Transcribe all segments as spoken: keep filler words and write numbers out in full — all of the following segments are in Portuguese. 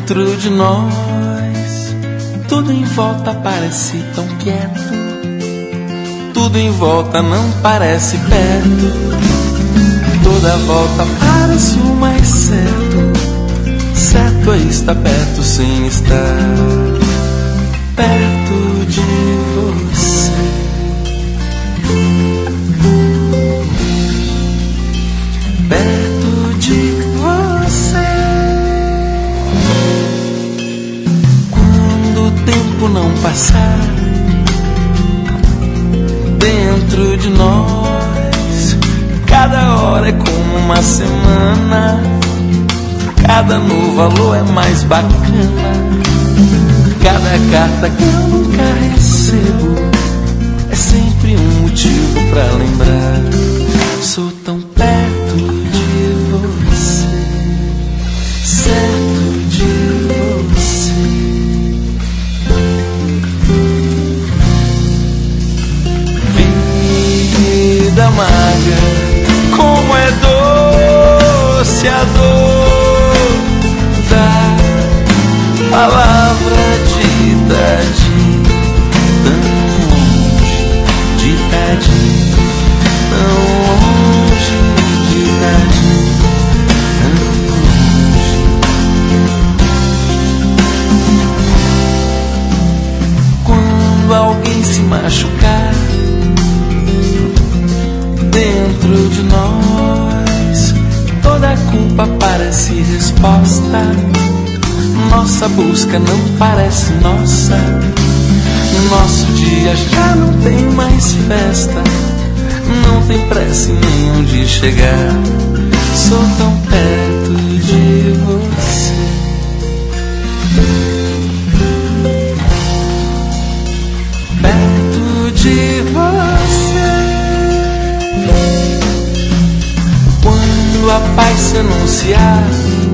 dentro de nós. Tudo em volta parece tão quieto, tudo em volta não parece perto. Toda volta parece o mais certo. Certo é estar perto sem estar perto de você. Perto de você. Quando o tempo não passar dentro de nós, cada hora é como uma semana, cada novo alô é mais bacana. Cada carta que eu nunca recebo é sempre um motivo pra lembrar. Sou tão perto de você, certo de você. Vida amarga, como é doce a dor da palavra dita de tão longe, dita de tão longe, dita de tão longe. Quando alguém se machucar dentro de nós, toda a culpa parece resposta. Nossa busca não parece nossa. Nosso dia já não tem mais festa, não tem pressa nenhum de chegar. Sou tão perto de você. Perto de você. Quando a paz se anunciar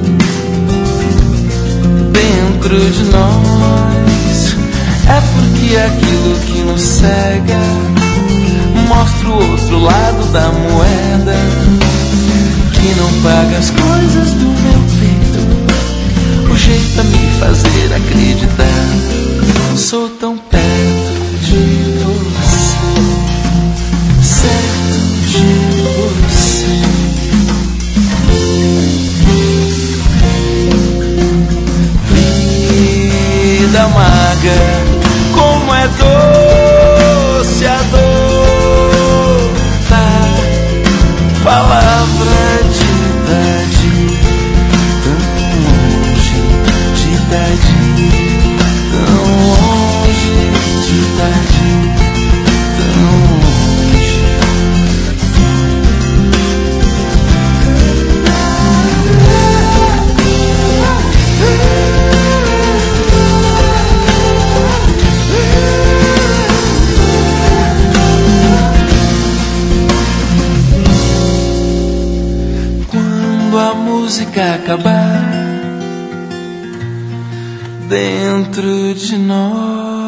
dentro de nós, é porque aquilo que nos cega mostra o outro lado da moeda, que não paga as coisas do meu peito, o jeito a me fazer acreditar. Sou tão perto de você, certo de você. Vida amarga, como é doce a dor da palavra dita de tão longe, dita de tão longe, dita de tão longe. Quando a música acabar dentro de nós,